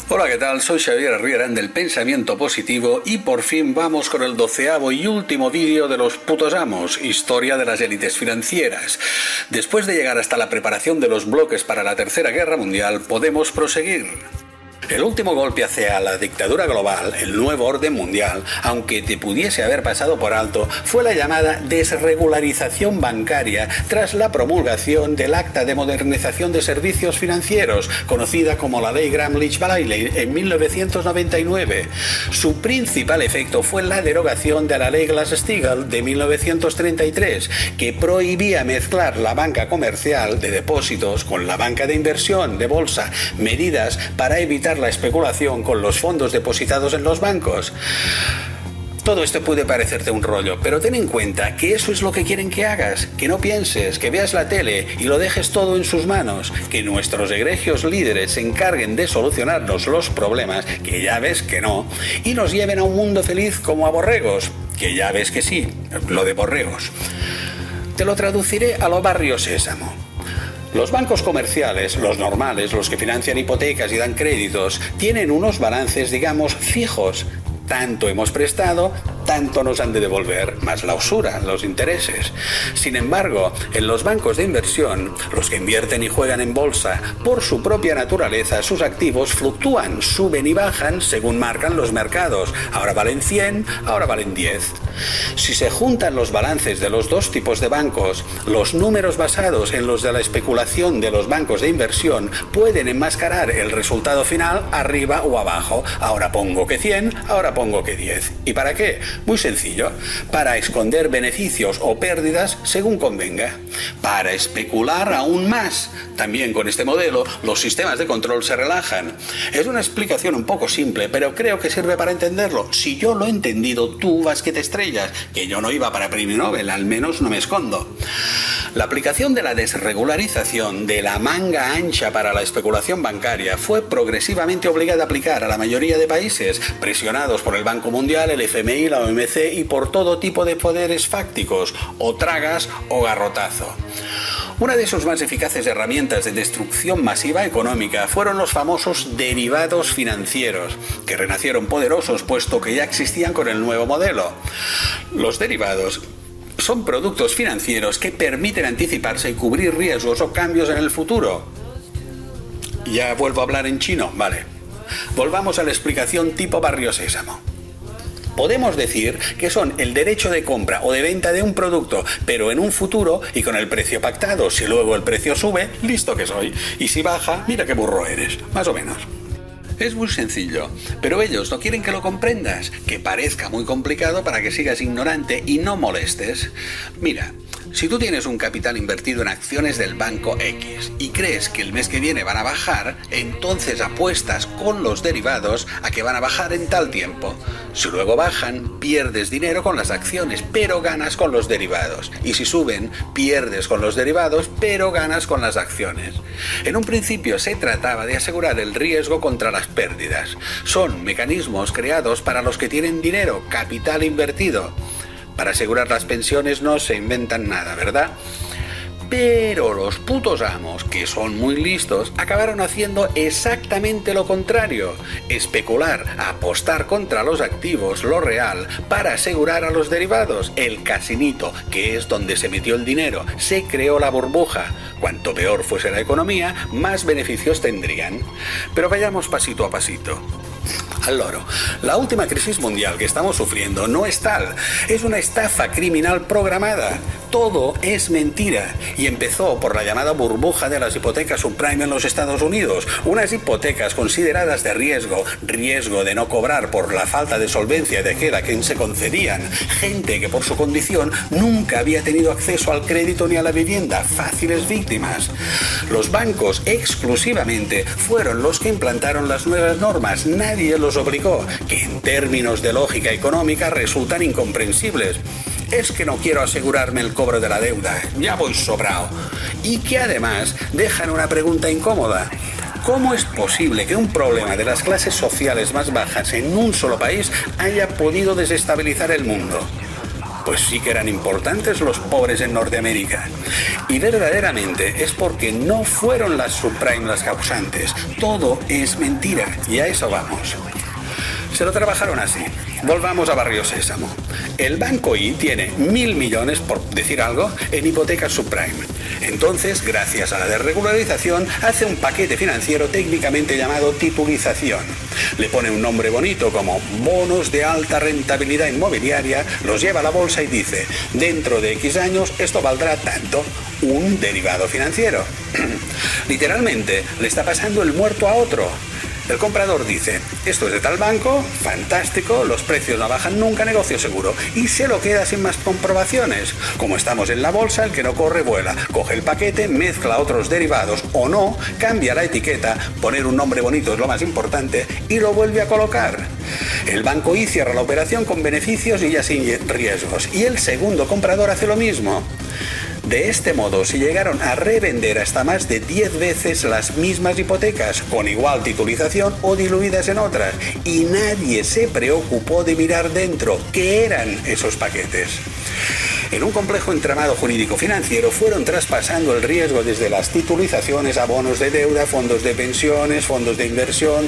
Hola, ¿qué tal? Soy Xavier Arrierán del Pensamiento Positivo y por fin vamos con el 12º y último vídeo de los putos amos, historia de las élites financieras. Después de llegar hasta la preparación de los bloques para la Tercera Guerra Mundial, podemos proseguir. El último golpe hacia la dictadura global, el nuevo orden mundial, aunque te pudiese haber pasado por alto, fue la llamada desregularización bancaria tras la promulgación del Acta de Modernización de Servicios Financieros, conocida como la Ley Gramm-Leach-Bliley en 1999. Su principal efecto fue la derogación de la Ley Glass-Steagall de 1933, que prohibía mezclar la banca comercial de depósitos con la banca de inversión de bolsa, medidas para evitar la especulación con los fondos depositados en los bancos. Todo esto puede parecerte un rollo, pero ten en cuenta que eso es lo que quieren que hagas, que no pienses, que veas la tele y lo dejes todo en sus manos, que nuestros egregios líderes se encarguen de solucionarnos los problemas, que ya ves que no, y nos lleven a un mundo feliz como a borregos, que ya ves que sí, lo de borregos. Te lo traduciré a lo barrio Sésamo. Los bancos comerciales, los normales, los que financian hipotecas y dan créditos, tienen unos balances, digamos, fijos. Tanto hemos prestado, tanto nos han de devolver, más la usura, los intereses. Sin embargo, en los bancos de inversión, los que invierten y juegan en bolsa, por su propia naturaleza, sus activos fluctúan, suben y bajan según marcan los mercados. Ahora valen 100, ahora valen 10. Si se juntan los balances de los dos tipos de bancos, los números basados en los de la especulación de los bancos de inversión pueden enmascarar el resultado final arriba o abajo. Ahora pongo que 100, ahora pongo que 10. ¿Y para qué? Muy sencillo, para esconder beneficios o pérdidas según convenga, para especular aún más. También con este modelo los sistemas de control se relajan. Es una explicación un poco simple, pero creo que sirve para entenderlo. Si yo lo he entendido, tú vas que te estrellas, que yo no iba para premio Nobel, al menos no me escondo. La aplicación de la desregularización de la manga ancha para la especulación bancaria fue progresivamente obligada a aplicar a la mayoría de países, presionados por el Banco Mundial, el FMI, la OMC y por todo tipo de poderes fácticos, o tragas o garrotazo. Una de sus más eficaces herramientas de destrucción masiva económica fueron los famosos derivados financieros, que renacieron poderosos puesto que ya existían con el nuevo modelo. Los derivados son productos financieros que permiten anticiparse y cubrir riesgos o cambios en el futuro. ¿Ya vuelvo a hablar en chino? Vale. Volvamos a la explicación tipo barrio Sésamo. Podemos decir que son el derecho de compra o de venta de un producto, pero en un futuro y con el precio pactado. Si luego el precio sube, listo que soy. Y si baja, mira qué burro eres, más o menos. Es muy sencillo, pero ellos no quieren que lo comprendas, que parezca muy complicado para que sigas ignorante y no molestes. Mira, si tú tienes un capital invertido en acciones del banco X y crees que el mes que viene van a bajar, entonces apuestas con los derivados a que van a bajar en tal tiempo. Si luego bajan, pierdes dinero con las acciones, pero ganas con los derivados. Y si suben, pierdes con los derivados, pero ganas con las acciones. En un principio se trataba de asegurar el riesgo contra las pérdidas. Son mecanismos creados para los que tienen dinero, capital invertido. Para asegurar las pensiones no se inventan nada, ¿verdad? Pero los putos amos, que son muy listos, acabaron haciendo exactamente lo contrario. Especular, apostar contra los activos, lo real, para asegurar a los derivados. El casinito, que es donde se metió el dinero, se creó la burbuja. Cuanto peor fuese la economía, más beneficios tendrían. Pero vayamos pasito a pasito. Al loro. La última crisis mundial que estamos sufriendo no es tal, es una estafa criminal programada. Todo es mentira y empezó por la llamada burbuja de las hipotecas subprime en los Estados Unidos, unas hipotecas consideradas de riesgo de no cobrar por la falta de solvencia de aquel a quien se concedían, gente que por su condición nunca había tenido acceso al crédito ni a la vivienda, fáciles víctimas. Los bancos exclusivamente fueron los que implantaron las nuevas normas, nadie los obligó, que en términos de lógica económica resultan incomprensibles. Es que no quiero asegurarme el cobro de la deuda, ya voy sobrado. Y que además dejan una pregunta incómoda. ¿Cómo es posible que un problema de las clases sociales más bajas en un solo país haya podido desestabilizar el mundo? Pues sí que eran importantes los pobres en Norteamérica. Y verdaderamente es porque no fueron las subprime las causantes. Todo es mentira, y a eso vamos. Se lo trabajaron así. Volvamos a Barrio Sésamo. El Banco I tiene 1.000 millones, por decir algo, en hipotecas subprime. Entonces, gracias a la desregularización, hace un paquete financiero técnicamente llamado titulización. Le pone un nombre bonito como bonos de alta rentabilidad inmobiliaria, los lleva a la bolsa y dice, dentro de X años esto valdrá tanto, un derivado financiero. Literalmente, le está pasando el muerto a otro. El comprador dice, esto es de tal banco, fantástico, los precios no bajan nunca, negocio seguro, y se lo queda sin más comprobaciones. Como estamos en la bolsa, el que no corre vuela, coge el paquete, mezcla otros derivados o no, cambia la etiqueta, poner un nombre bonito es lo más importante, y lo vuelve a colocar. El Banco I cierra la operación con beneficios y ya sin riesgos, y el segundo comprador hace lo mismo. De este modo se llegaron a revender hasta más de 10 veces las mismas hipotecas, con igual titulización o diluidas en otras, y nadie se preocupó de mirar dentro qué eran esos paquetes. En un complejo entramado jurídico-financiero fueron traspasando el riesgo desde las titulizaciones a bonos de deuda, fondos de pensiones, fondos de inversión,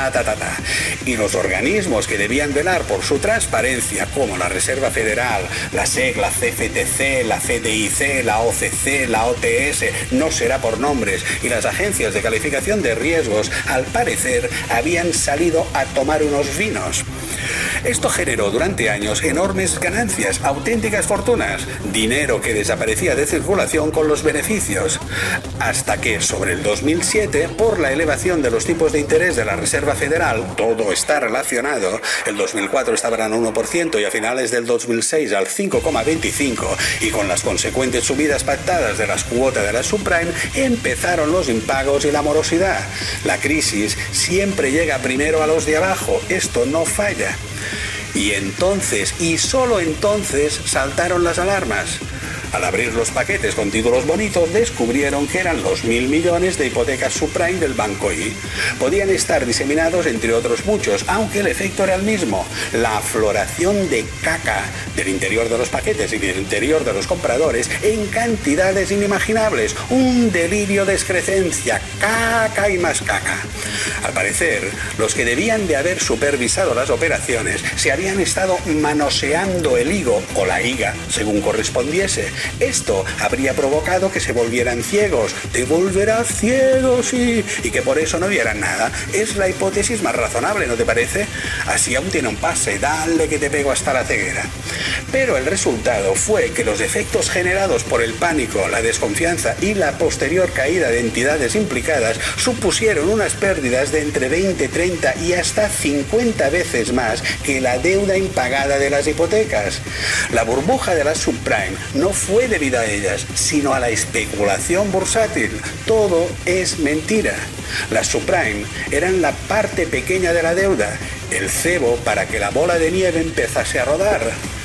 Y los organismos que debían velar por su transparencia, como la Reserva Federal, la SEC, la CFTC, la CDIC, la OCC, la OTS, no será por nombres, y las agencias de calificación de riesgos, al parecer, habían salido a tomar unos vinos. Esto generó durante años enormes ganancias, auténticas fortunas, dinero que desaparecía de circulación con los beneficios, hasta que sobre el 2007, por la elevación de los tipos de interés de la Reserva Federal, todo está relacionado, el 2004 estaban al 1% y a finales del 2006 al 5,25%, y con las consecuentes subidas pactadas de las cuotas de la subprime, empezaron los impagos y la morosidad. La crisis siempre llega primero a los de abajo, esto no falla. Y entonces, y solo entonces, saltaron las alarmas. Al abrir los paquetes con títulos bonitos, descubrieron que eran los 1.000 millones de hipotecas subprime del Banco I. Podían estar diseminados entre otros muchos, aunque el efecto era el mismo. La floración de caca del interior de los paquetes y del interior de los compradores en cantidades inimaginables. Un delirio de excrecencia, caca y más caca. Al parecer, los que debían de haber supervisado las operaciones se habían estado manoseando el higo o la higa, según correspondiese. Esto habría provocado que se volvieran ciegos. Te volverás ciego, sí, y que por eso no vieran nada. Es la hipótesis más razonable, ¿no te parece? Así aún tiene un pase, dale que te pego hasta la ceguera. Pero el resultado fue que los efectos generados por el pánico, la desconfianza y la posterior caída de entidades implicadas supusieron unas pérdidas de entre 20, 30 y hasta 50 veces más que la deuda impagada de las hipotecas. La burbuja de las subprime no fue debido a ellas, sino a la especulación bursátil. Todo es mentira. Las subprime eran la parte pequeña de la deuda, el cebo para que la bola de nieve empezase a rodar.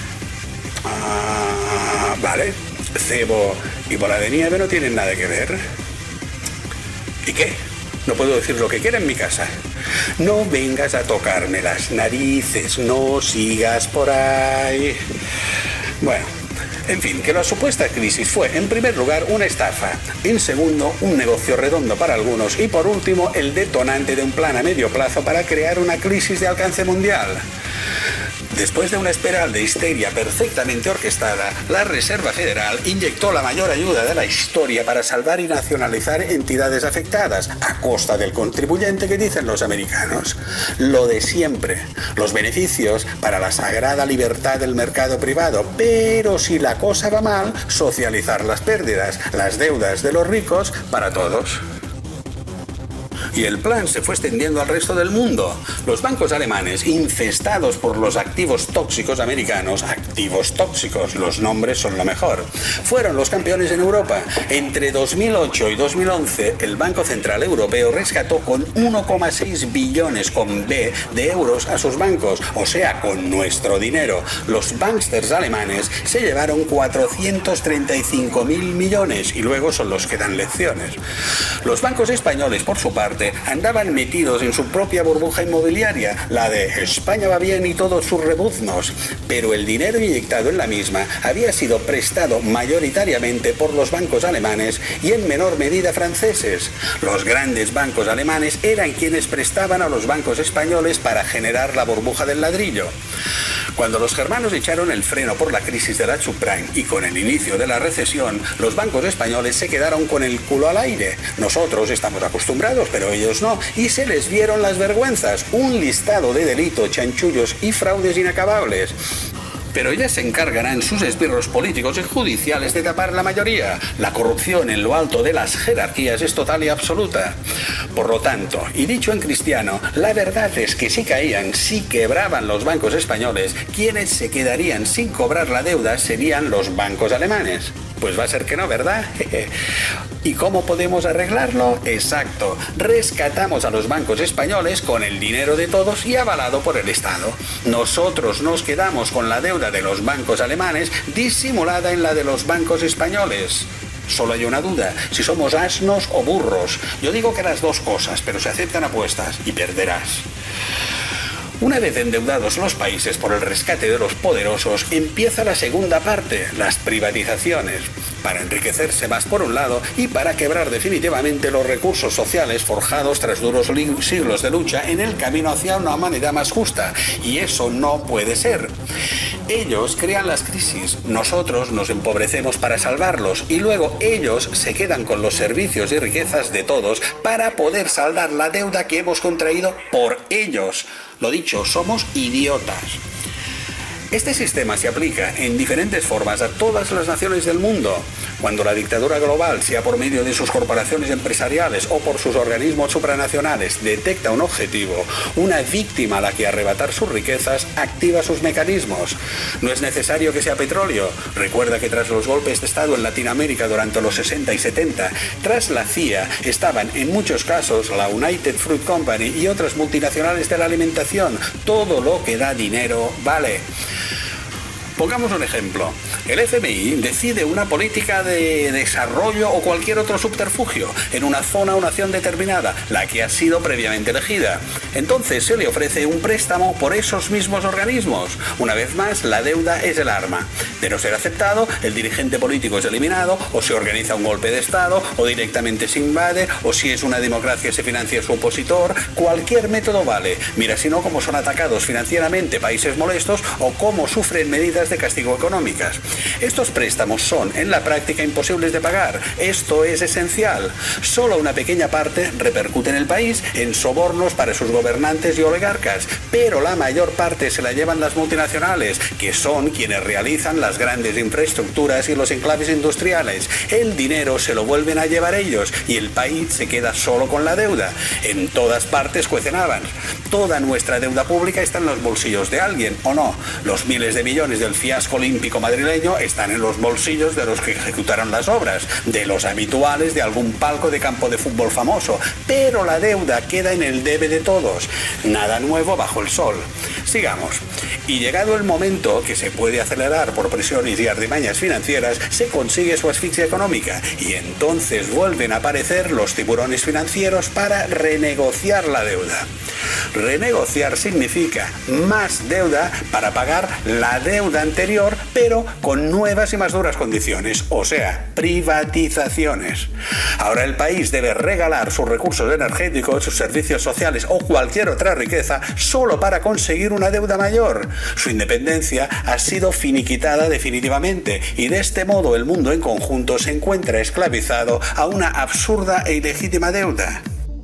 Vale, cebo y bola de nieve no tienen nada que ver. ¿Y qué? No puedo decir lo que quiera en mi casa. No vengas a tocarme las narices, no sigas por ahí. Bueno, en fin, que la supuesta crisis fue, en primer lugar, una estafa, en segundo, un negocio redondo para algunos y, por último, el detonante de un plan a medio plazo para crear una crisis de alcance mundial. Después de una espiral de histeria perfectamente orquestada, la Reserva Federal inyectó la mayor ayuda de la historia para salvar y nacionalizar entidades afectadas, a costa del contribuyente, que dicen los americanos. Lo de siempre, los beneficios para la sagrada libertad del mercado privado, pero si la cosa va mal, socializar las pérdidas, las deudas de los ricos para todos. Y el plan se fue extendiendo al resto del mundo. Los bancos alemanes, infestados por los activos tóxicos americanos, activos tóxicos, los nombres son lo mejor, fueron los campeones en Europa. Entre 2008 y 2011, el Banco Central Europeo rescató con 1,6 billones con B de euros a sus bancos, o sea, con nuestro dinero. Los banksters alemanes se llevaron 435.000 millones y luego son los que dan lecciones. Los bancos españoles, por su parte, norte andaban metidos en su propia burbuja inmobiliaria, la de España va bien y todos sus rebuznos, pero el dinero inyectado en la misma había sido prestado mayoritariamente por los bancos alemanes y en menor medida franceses. Los grandes bancos alemanes eran quienes prestaban a los bancos españoles para generar la burbuja del ladrillo. Cuando los germanos echaron el freno por la crisis de la subprime y con el inicio de la recesión, los bancos españoles se quedaron con el culo al aire. Nosotros estamos acostumbrados, pero ellos no, y se les vieron las vergüenzas, un listado de delitos, chanchullos y fraudes inacabables. Pero ya se encargarán sus esbirros políticos y judiciales de tapar la mayoría. La corrupción en lo alto de las jerarquías es total y absoluta. Por lo tanto, y dicho en cristiano, la verdad es que si caían, si quebraban los bancos españoles, quienes se quedarían sin cobrar la deuda serían los bancos alemanes. Pues va a ser que no, ¿verdad? ¿Y cómo podemos arreglarlo? Exacto, rescatamos a los bancos españoles con el dinero de todos y avalado por el Estado. Nosotros nos quedamos con la deuda de los bancos alemanes disimulada en la de los bancos españoles. Solo hay una duda, si somos asnos o burros. Yo digo que las dos cosas, pero se aceptan apuestas y perderás. Una vez endeudados los países por el rescate de los poderosos, empieza la segunda parte, las privatizaciones, para enriquecerse más por un lado y para quebrar definitivamente los recursos sociales forjados tras duros siglos de lucha en el camino hacia una humanidad más justa. Y eso no puede ser. Ellos crean las crisis, nosotros nos empobrecemos para salvarlos y luego ellos se quedan con los servicios y riquezas de todos para poder saldar la deuda que hemos contraído por ellos. Lo dicho, somos idiotas. Este sistema se aplica en diferentes formas a todas las naciones del mundo. Cuando la dictadura global, sea por medio de sus corporaciones empresariales o por sus organismos supranacionales, detecta un objetivo, una víctima a la que arrebatar sus riquezas, activa sus mecanismos. No es necesario que sea petróleo. Recuerda que tras los golpes de Estado en Latinoamérica durante los 60 y 70, tras la CIA estaban en muchos casos la United Fruit Company y otras multinacionales de la alimentación. Todo lo que da dinero vale. Pongamos un ejemplo. El FMI decide una política de desarrollo o cualquier otro subterfugio en una zona o nación determinada, la que ha sido previamente elegida. Entonces se le ofrece un préstamo por esos mismos organismos. Una vez más, la deuda es el arma. De no ser aceptado, el dirigente político es eliminado, o se organiza un golpe de Estado, o directamente se invade, o si es una democracia se financia su opositor. Cualquier método vale. Mira si no cómo son atacados financieramente países molestos o cómo sufren medidas de castigo económicas. Estos préstamos son, en la práctica, imposibles de pagar. Esto es esencial. Solo una pequeña parte repercute en el país en sobornos para sus gobernantes y oligarcas, pero la mayor parte se la llevan las multinacionales, que son quienes realizan las grandes infraestructuras y los enclaves industriales. El dinero se lo vuelven a llevar ellos y el país se queda solo con la deuda. En todas partes cuecen habas. Toda nuestra deuda pública está en los bolsillos de alguien, ¿o no? Los miles de millones del fiasco olímpico madrileño están en los bolsillos de los que ejecutaron las obras, de los habituales de algún palco de campo de fútbol famoso, pero la deuda queda en el debe de todos. Nada nuevo bajo el sol. Sigamos. Y llegado el momento que se puede acelerar por presiones y artimañas financieras, se consigue su asfixia económica y entonces vuelven a aparecer los tiburones financieros para renegociar la deuda. Renegociar significa más deuda para pagar la deuda anterior, pero con nuevas y más duras condiciones, o sea, privatizaciones. Ahora el país debe regalar sus recursos energéticos, sus servicios sociales o cualquier otra riqueza solo para conseguir una deuda mayor. Su independencia ha sido finiquitada definitivamente y de este modo el mundo en conjunto se encuentra esclavizado a una absurda e ilegítima deuda.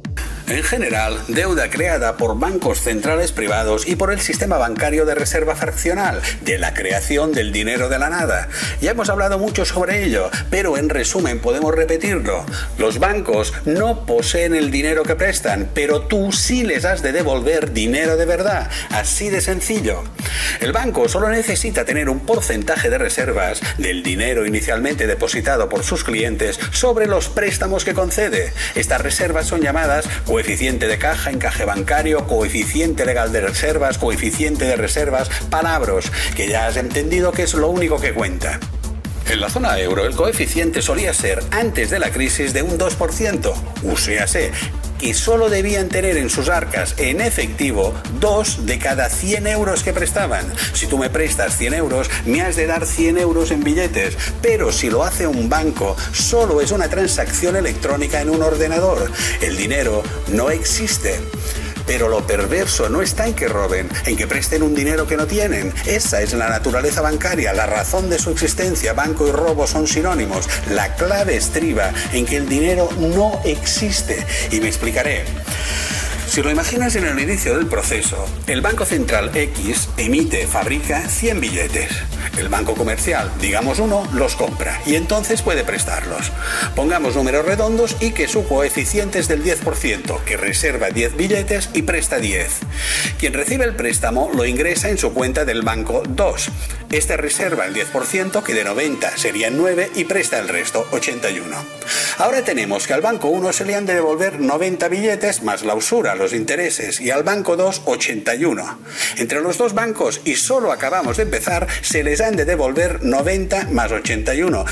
En general, deuda creada por bancos centrales privados y por el sistema bancario de reserva fraccional, de la creación del dinero de la nada. Ya hemos hablado mucho sobre ello, pero en resumen podemos repetirlo. Los bancos no poseen el dinero que prestan, pero tú sí les has de devolver dinero de verdad. Así de sencillo. El banco solo necesita tener un porcentaje de reservas del dinero inicialmente depositado por sus clientes sobre los préstamos que concede. Estas reservas son llamadas coeficiente de caja, encaje bancario, coeficiente legal de reservas, coeficiente de reservas, palabras, que ya has entendido que es lo único que cuenta. En la zona euro el coeficiente solía ser, antes de la crisis, de un 2%, uséase. que solo debían tener en sus arcas en efectivo 2 de cada 100 euros que prestaban. Si tú me prestas 100 euros, me has de dar 100 euros en billetes, pero si lo hace un banco, solo es una transacción electrónica en un ordenador. El dinero no existe. Pero lo perverso no está en que roben, en que presten un dinero que no tienen. Esa es la naturaleza bancaria, la razón de su existencia. Banco y robo son sinónimos. La clave estriba en que el dinero no existe. Y me explicaré. Si lo imaginas en el inicio del proceso, el Banco Central X fabrica 100 billetes. El banco comercial, digamos uno, los compra y entonces puede prestarlos. Pongamos números redondos y que su coeficiente es del 10%, que reserva 10 billetes y presta 10. Quien recibe el préstamo lo ingresa en su cuenta del banco 2. Este reserva el 10%, que de 90 serían 9, y presta el resto, 81. Ahora tenemos que al banco 1 se le han de devolver 90 billetes más la usura, los intereses, y al banco 2 81. Entre los dos bancos, y solo acabamos de empezar, se les han de devolver 90 más 81,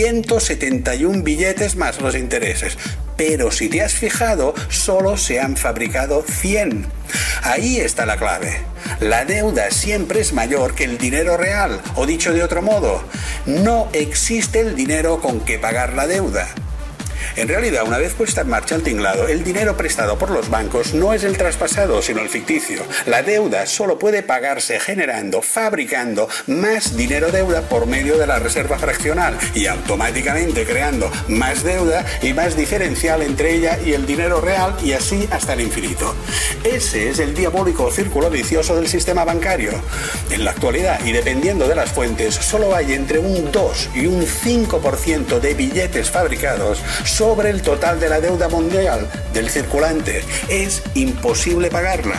171 billetes más los intereses. Pero si te has fijado, solo se han fabricado 100. Ahí está la clave. La deuda siempre es mayor que el dinero real, o dicho de otro modo, no existe el dinero con que pagar la deuda. En realidad, una vez puesta en marcha el tinglado, el dinero prestado por los bancos no es el traspasado, sino el ficticio. La deuda solo puede pagarse fabricando más dinero deuda por medio de la reserva fraccional y automáticamente creando más deuda y más diferencial entre ella y el dinero real, y así hasta el infinito. Ese es el diabólico círculo vicioso del sistema bancario. En la actualidad, y dependiendo de las fuentes, solo hay entre un 2 y un 5% de billetes fabricados sobre el total de la deuda mundial del circulante. Es imposible pagarla.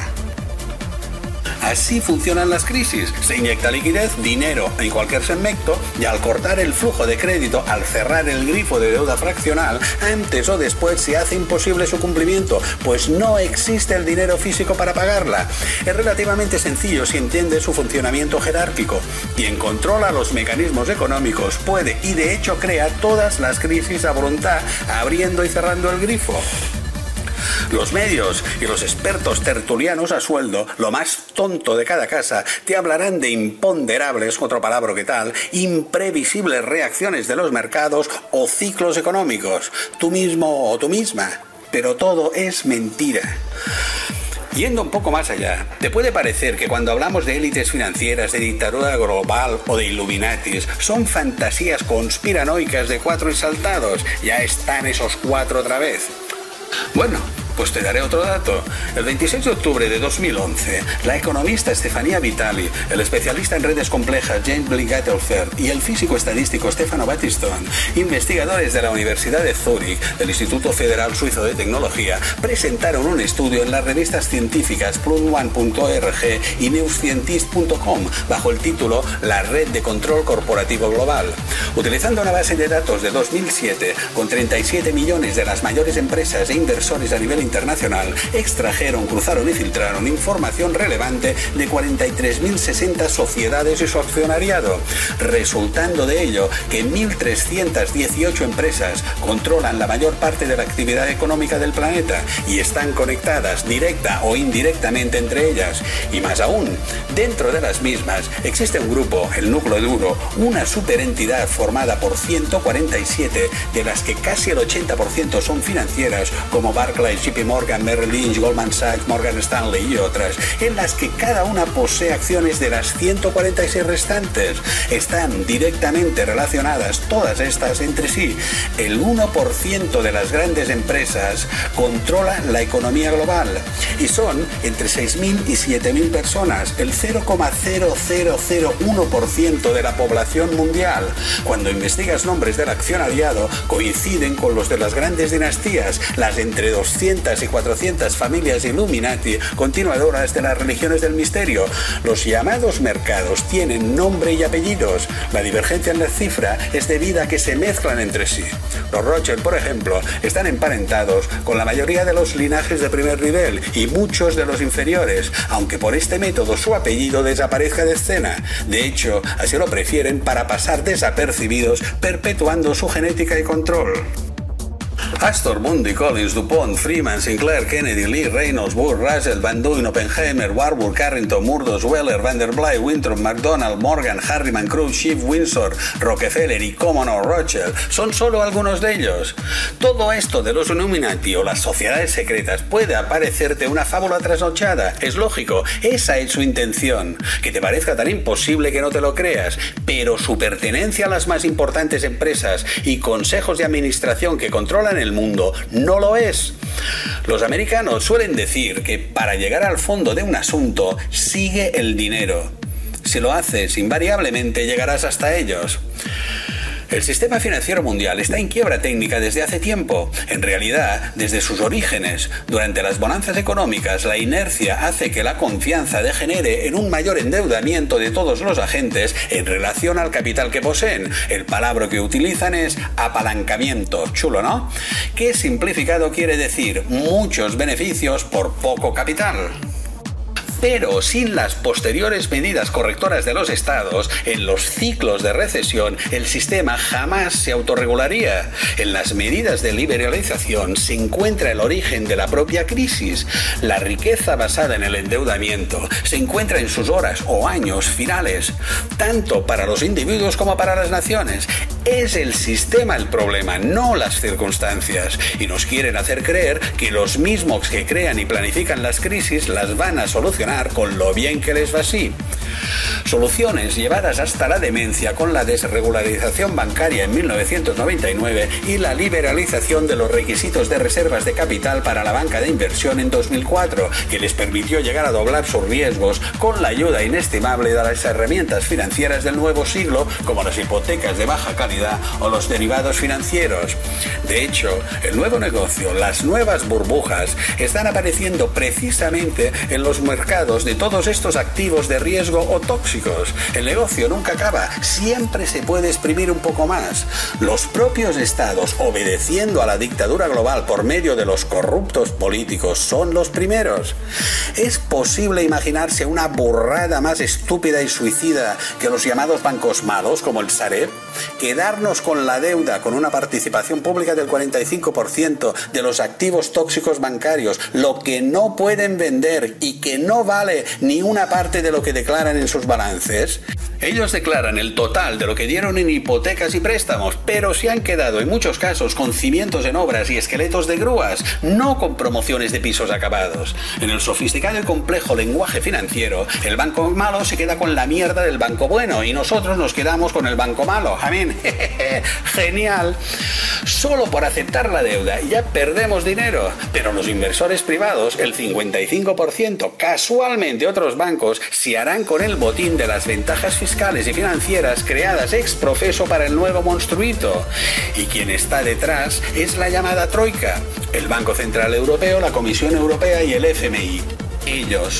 Así funcionan las crisis. Se inyecta liquidez, dinero en cualquier segmento, y al cortar el flujo de crédito, al cerrar el grifo de deuda fraccional, antes o después se hace imposible su cumplimiento, pues no existe el dinero físico para pagarla. Es relativamente sencillo si entiende su funcionamiento jerárquico. Quien controla los mecanismos económicos puede, y de hecho crea, todas las crisis a voluntad, abriendo y cerrando el grifo. Los medios y los expertos tertulianos a sueldo, lo más tonto de cada casa, te hablarán de imponderables, otro palabra que tal, imprevisibles reacciones de los mercados o ciclos económicos. Tú mismo o tú misma. Pero todo es mentira. Yendo un poco más allá, ¿te puede parecer que cuando hablamos de élites financieras, de dictadura global o de Illuminatis, son fantasías conspiranoicas de 4 exaltados? Ya están esos 4 otra vez. Bueno, pues te daré otro dato. El 26 de octubre de 2011, la economista Stefania Vitali, el especialista en redes complejas James Blick-Gettelfeld y el físico estadístico Stefano Battistone, investigadores de la Universidad de Zúrich, del Instituto Federal Suizo de Tecnología, presentaron un estudio en las revistas científicas plum1.org y newscientist.com bajo el título La Red de Control Corporativo Global. Utilizando una base de datos de 2007 con 37 millones de las mayores empresas e inversores a nivel internacional, extrajeron, cruzaron y filtraron información relevante de 43.060 sociedades y su accionariado, resultando de ello que 1.318 empresas controlan la mayor parte de la actividad económica del planeta y están conectadas directa o indirectamente entre ellas. Y más aún, dentro de las mismas existe un grupo, el núcleo duro, una superentidad formada por 147, de las que casi el 80% son financieras, como Barclays, JP Morgan, Merrill Lynch, Goldman Sachs, Morgan Stanley y otras, en las que cada una posee acciones de las 146 restantes. Están directamente relacionadas todas estas entre sí. El 1% de las grandes empresas controla la economía global y son entre 6.000 y 7.000 personas, el 0,0001% de la población mundial. Cuando investigas nombres del accionariado, coinciden con los de las grandes dinastías, las entre 200 y 400 familias Illuminati, continuadoras de las religiones del misterio. Los llamados mercados tienen nombre y apellidos. La divergencia en la cifra es debida a que se mezclan entre sí. Los Rothschild, por ejemplo, están emparentados con la mayoría de los linajes de primer nivel y muchos de los inferiores, aunque por este método su apellido desaparezca de escena. De hecho, así lo prefieren para pasar desapercibidos, perpetuando su genética y control. Astor, Bundy, Collins, DuPont, Freeman, Sinclair, Kennedy, Lee, Reynolds, Burr, Russell, Van Duyn, Oppenheimer, Warburg, Carrington, Murdoch, Weller, Vanderbilt, Winthrop, McDonald, Morgan, Harriman, Cruz, Schiff, Windsor, Rockefeller y, cómo no, Rothschild son solo algunos de ellos. Todo esto de los Illuminati o las sociedades secretas puede parecerte una fábula trasnochada. Es lógico, esa es su intención. Que te parezca tan imposible que no te lo creas, pero su pertenencia a las más importantes empresas y consejos de administración que controlan el mundo no lo es. Los americanos suelen decir que para llegar al fondo de un asunto sigue el dinero. Si lo haces, invariablemente llegarás hasta ellos. El sistema financiero mundial está en quiebra técnica desde hace tiempo. En realidad, desde sus orígenes. Durante las bonanzas económicas, la inercia hace que la confianza degenere en un mayor endeudamiento de todos los agentes en relación al capital que poseen. El palabra que utilizan es apalancamiento. Chulo, ¿no? Que simplificado quiere decir muchos beneficios por poco capital. Pero sin las posteriores medidas correctoras de los estados, en los ciclos de recesión, el sistema jamás se autorregularía. En las medidas de liberalización se encuentra el origen de la propia crisis. La riqueza basada en el endeudamiento se encuentra en sus horas o años finales, tanto para los individuos como para las naciones. Es el sistema el problema, no las circunstancias. Y nos quieren hacer creer que los mismos que crean y planifican las crisis las van a solucionar con lo bien que les va así. Soluciones llevadas hasta la demencia con la desregularización bancaria en 1999 y la liberalización de los requisitos de reservas de capital para la banca de inversión en 2004, que les permitió llegar a doblar sus riesgos con la ayuda inestimable de las herramientas financieras del nuevo siglo, como las hipotecas de baja calidad o los derivados financieros. De hecho, el nuevo negocio, las nuevas burbujas, están apareciendo precisamente en los mercados de todos estos activos de riesgo o tóxicos. El negocio nunca acaba, siempre se puede exprimir un poco más. Los propios estados, obedeciendo a la dictadura global por medio de los corruptos políticos, son los primeros. ¿Es posible imaginarse una burrada más estúpida y suicida que los llamados bancos malos, como el Sareb? Quedarnos con la deuda, con una participación pública del 45% de los activos tóxicos bancarios, lo que no pueden vender y que no vale ni una parte de lo que declaran en sus balances. Ellos declaran el total de lo que dieron en hipotecas y préstamos, pero se han quedado en muchos casos con cimientos en obras y esqueletos de grúas, no con promociones de pisos acabados. En el sofisticado y complejo lenguaje financiero, el banco malo se queda con la mierda del banco bueno y nosotros nos quedamos con el banco malo. Amén. Genial. Solo por aceptar la deuda ya perdemos dinero, pero los inversores privados, el 55%, casualmente otros bancos, se harán con el botín de las ventajas fiscales y financieras creadas ex profeso para el nuevo monstruito. Y quien está detrás es la llamada Troika, el Banco Central Europeo, la Comisión Europea y el FMI. Ellos.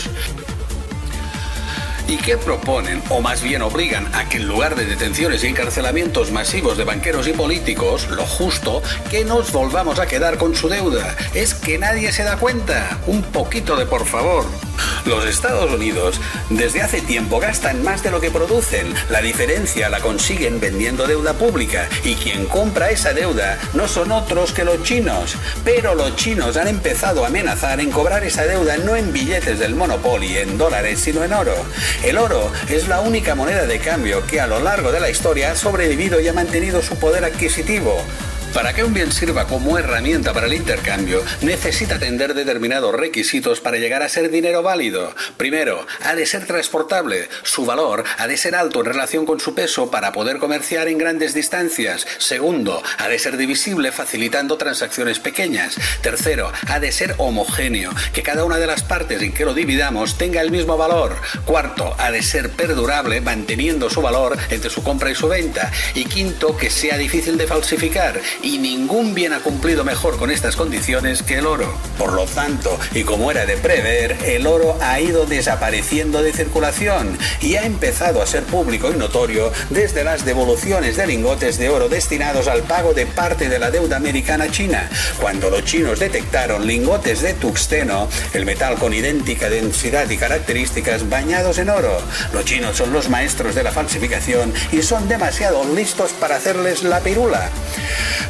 ¿Y qué proponen, o más bien obligan a que en lugar de detenciones y encarcelamientos masivos de banqueros y políticos, lo justo, que nos volvamos a quedar con su deuda? Es que nadie se da cuenta. Un poquito de por favor. Los Estados Unidos desde hace tiempo gastan más de lo que producen. La diferencia la consiguen vendiendo deuda pública y quien compra esa deuda no son otros que los chinos. Pero los chinos han empezado a amenazar en cobrar esa deuda no en billetes del Monopoly, en dólares, sino en oro. El oro es la única moneda de cambio que a lo largo de la historia ha sobrevivido y ha mantenido su poder adquisitivo. Para que un bien sirva como herramienta para el intercambio, necesita atender determinados requisitos para llegar a ser dinero válido. Primero, ha de ser transportable. Su valor ha de ser alto en relación con su peso para poder comerciar en grandes distancias. Segundo, ha de ser divisible facilitando transacciones pequeñas. Tercero, ha de ser homogéneo, que cada una de las partes en que lo dividamos tenga el mismo valor. Cuarto, ha de ser perdurable manteniendo su valor entre su compra y su venta. Y quinto, que sea difícil de falsificar. Y ningún bien ha cumplido mejor con estas condiciones que el oro. Por lo tanto, y como era de prever, el oro ha ido desapareciendo de circulación y ha empezado a ser público y notorio desde las devoluciones de lingotes de oro destinados al pago de parte de la deuda americana china, cuando los chinos detectaron lingotes de tungsteno, el metal con idéntica densidad y características, bañados en oro. Los chinos son los maestros de la falsificación y son demasiado listos para hacerles la pirula.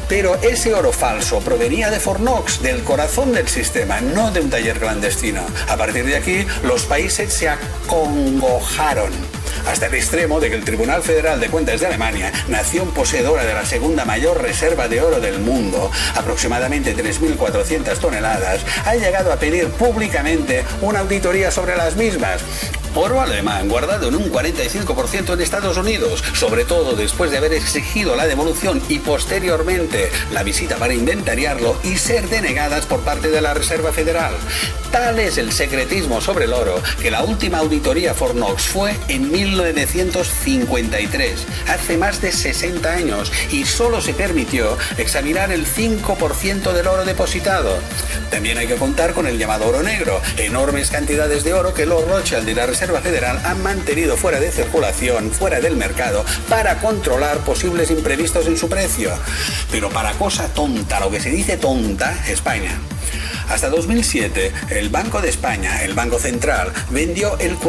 Pero ese oro falso provenía de Fort Knox, del corazón del sistema, no de un taller clandestino. A partir de aquí, los países se acongojaron, hasta el extremo de que el Tribunal Federal de Cuentas de Alemania, nación poseedora de la segunda mayor reserva de oro del mundo, aproximadamente 3.400 toneladas, ha llegado a pedir públicamente una auditoría sobre las mismas. Oro alemán guardado en un 45% en Estados Unidos, sobre todo después de haber exigido la devolución y posteriormente la visita para inventariarlo y ser denegadas por parte de la Reserva Federal. Tal es el secretismo sobre el oro que la última auditoría Fort Knox fue en 1953, hace más de 60 años, y solo se permitió examinar el 5% del oro depositado. También hay que contar con el llamado oro negro, enormes cantidades de oro que los Rothschild y la Reserva Federal han mantenido fuera de circulación, fuera del mercado, para controlar posibles imprevistos en su precio. Pero para cosa tonta, lo que se dice tonta, España. Hasta 2007, el Banco de España, el Banco Central, vendió el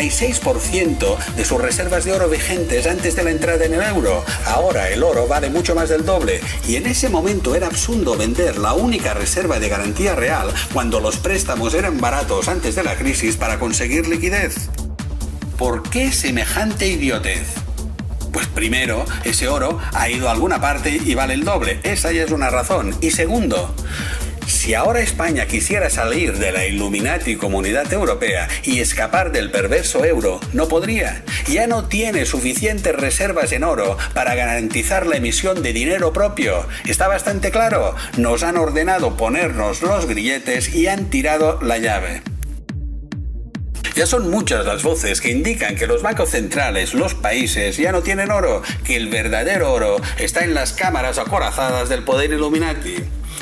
46% de sus reservas de oro vigentes antes de la entrada en el euro. Ahora el oro vale mucho más del doble, y en ese momento era absurdo vender la única reserva de garantía real cuando los préstamos eran baratos antes de la crisis para conseguir liquidez. ¿Por qué semejante idiotez? Pues primero, ese oro ha ido a alguna parte y vale el doble. Esa ya es una razón. Y segundo, si ahora España quisiera salir de la Illuminati Comunidad Europea y escapar del perverso euro, no podría. Ya no tiene suficientes reservas en oro para garantizar la emisión de dinero propio. Está bastante claro. Nos han ordenado ponernos los grilletes y han tirado la llave. Ya son muchas las voces que indican que los bancos centrales, los países, ya no tienen oro, que el verdadero oro está en las cámaras acorazadas del poder Illuminati.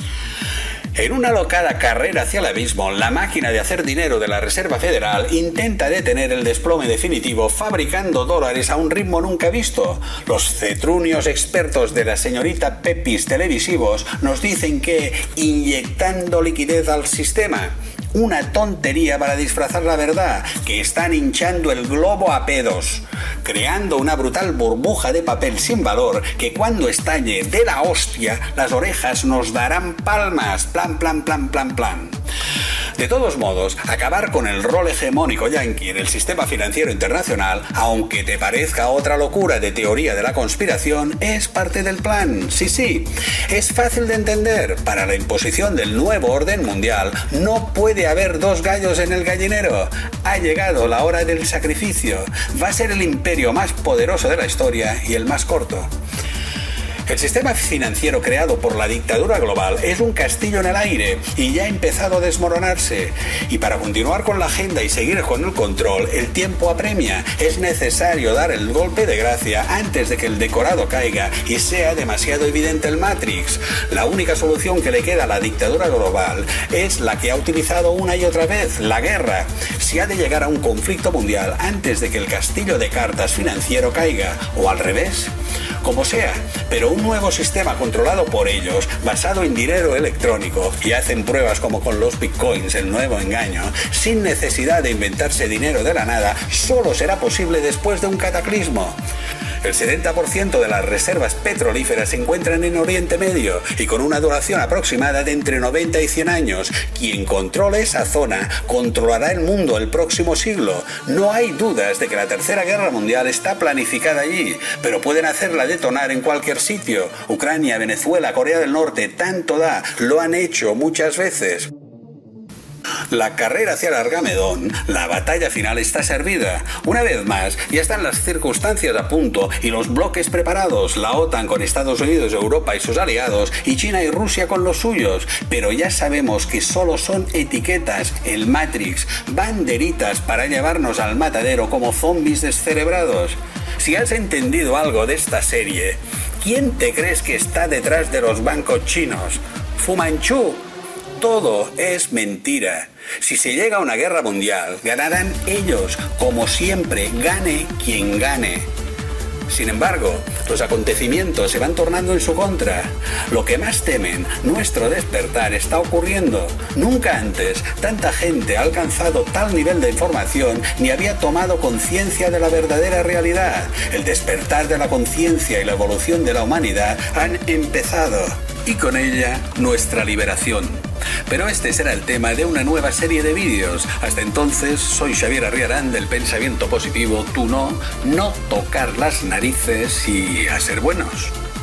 En una alocada carrera hacia el abismo, la máquina de hacer dinero de la Reserva Federal intenta detener el desplome definitivo fabricando dólares a un ritmo nunca visto. Los cetrunios expertos de la señorita Pepis televisivos nos dicen que inyectando liquidez al sistema. Una tontería para disfrazar la verdad, que están hinchando el globo a pedos, creando una brutal burbuja de papel sin valor que cuando estalle de la hostia, las orejas nos darán palmas, plan, plan, plan, plan, plan. De todos modos, acabar con el rol hegemónico yanqui en el sistema financiero internacional, aunque te parezca otra locura de teoría de la conspiración, es parte del plan. Sí, es fácil de entender. Para la imposición del nuevo orden mundial no puede haber dos gallos en el gallinero. Ha llegado la hora del sacrificio. Va a ser el imperio más poderoso de la historia y el más corto. El sistema financiero creado por la dictadura global es un castillo en el aire y ya ha empezado a desmoronarse. Y para continuar con la agenda y seguir con el control, el tiempo apremia. Es necesario dar el golpe de gracia antes de que el decorado caiga y sea demasiado evidente el Matrix. La única solución que le queda a la dictadura global es la que ha utilizado una y otra vez, la guerra. Si ha de llegar a un conflicto mundial antes de que el castillo de cartas financiero caiga, o al revés, como sea, pero un nuevo sistema controlado por ellos, basado en dinero electrónico, y hacen pruebas como con los bitcoins, el nuevo engaño, sin necesidad de inventarse dinero de la nada, solo será posible después de un cataclismo. El 70% de las reservas petrolíferas se encuentran en Oriente Medio y con una duración aproximada de entre 90 y 100 años. Quien controle esa zona controlará el mundo el próximo siglo. No hay dudas de que la Tercera Guerra Mundial está planificada allí, pero pueden hacerla detonar en cualquier sitio. Ucrania, Venezuela, Corea del Norte, tanto da, lo han hecho muchas veces. La carrera hacia el Armagedón, la batalla final está servida. Una vez más, ya están las circunstancias a punto y los bloques preparados, la OTAN con Estados Unidos, Europa y sus aliados, y China y Rusia con los suyos. Pero ya sabemos que solo son etiquetas, el Matrix, banderitas para llevarnos al matadero como zombies descerebrados. Si has entendido algo de esta serie, ¿quién te crees que está detrás de los bancos chinos? ¿Fu Manchu? Todo es mentira. Si se llega a una guerra mundial, ganarán ellos, como siempre, gane quien gane. Sin embargo, los acontecimientos se van tornando en su contra. Lo que más temen, nuestro despertar, está ocurriendo. Nunca antes tanta gente ha alcanzado tal nivel de información ni había tomado conciencia de la verdadera realidad. El despertar de la conciencia y la evolución de la humanidad han empezado. Y con ella, nuestra liberación. Pero este será el tema de una nueva serie de vídeos. Hasta entonces, soy Xavier Arriarán del Pensamiento Positivo. Tú no tocar las narices y a ser buenos.